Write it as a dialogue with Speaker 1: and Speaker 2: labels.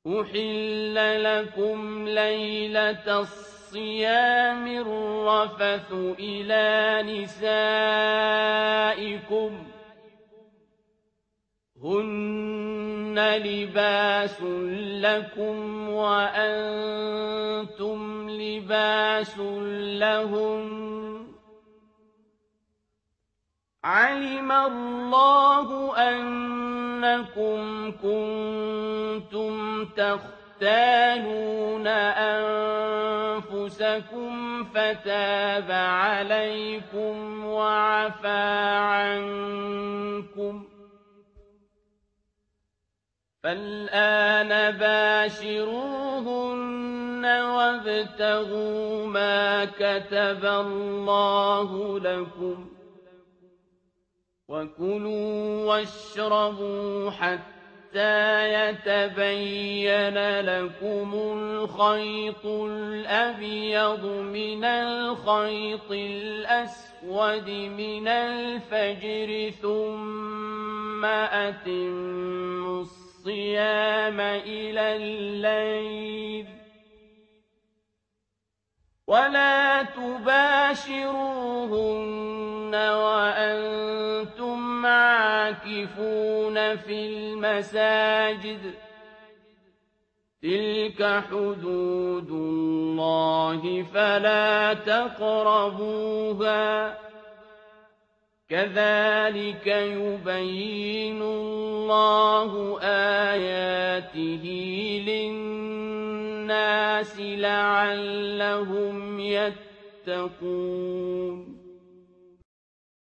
Speaker 1: أحل لكم ليلة الصيام الرفث إلى نسائكم هن لباس لكم وأنتم لباس لهن علم الله أنكم كنتم تختانون أنفسكم فتاب عليكم وعفى عنكم فالآن باشروهن وابتغوا ما كتب الله لكم وكلوا واشربوا حتى يتبين لكم الخيط الأبيض من الخيط الأسود من الفجر ثم أتموا الصيام إلى الليل ولا تباشروهن وأنتم عاكفون في المساجد تلك حدود الله فلا تقربوها كذلك يبين الله آياته للناس لعلهم يتقون